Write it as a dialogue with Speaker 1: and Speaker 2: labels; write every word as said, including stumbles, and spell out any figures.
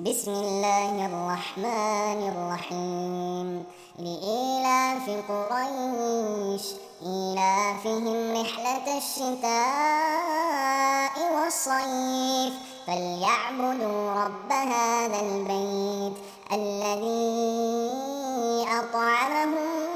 Speaker 1: بسم الله الرحمن الرحيم لإيلاف قريش إيلافهم رحلة الشتاء والصيف فليعبدوا رب هذا البيت الذي أطعمهم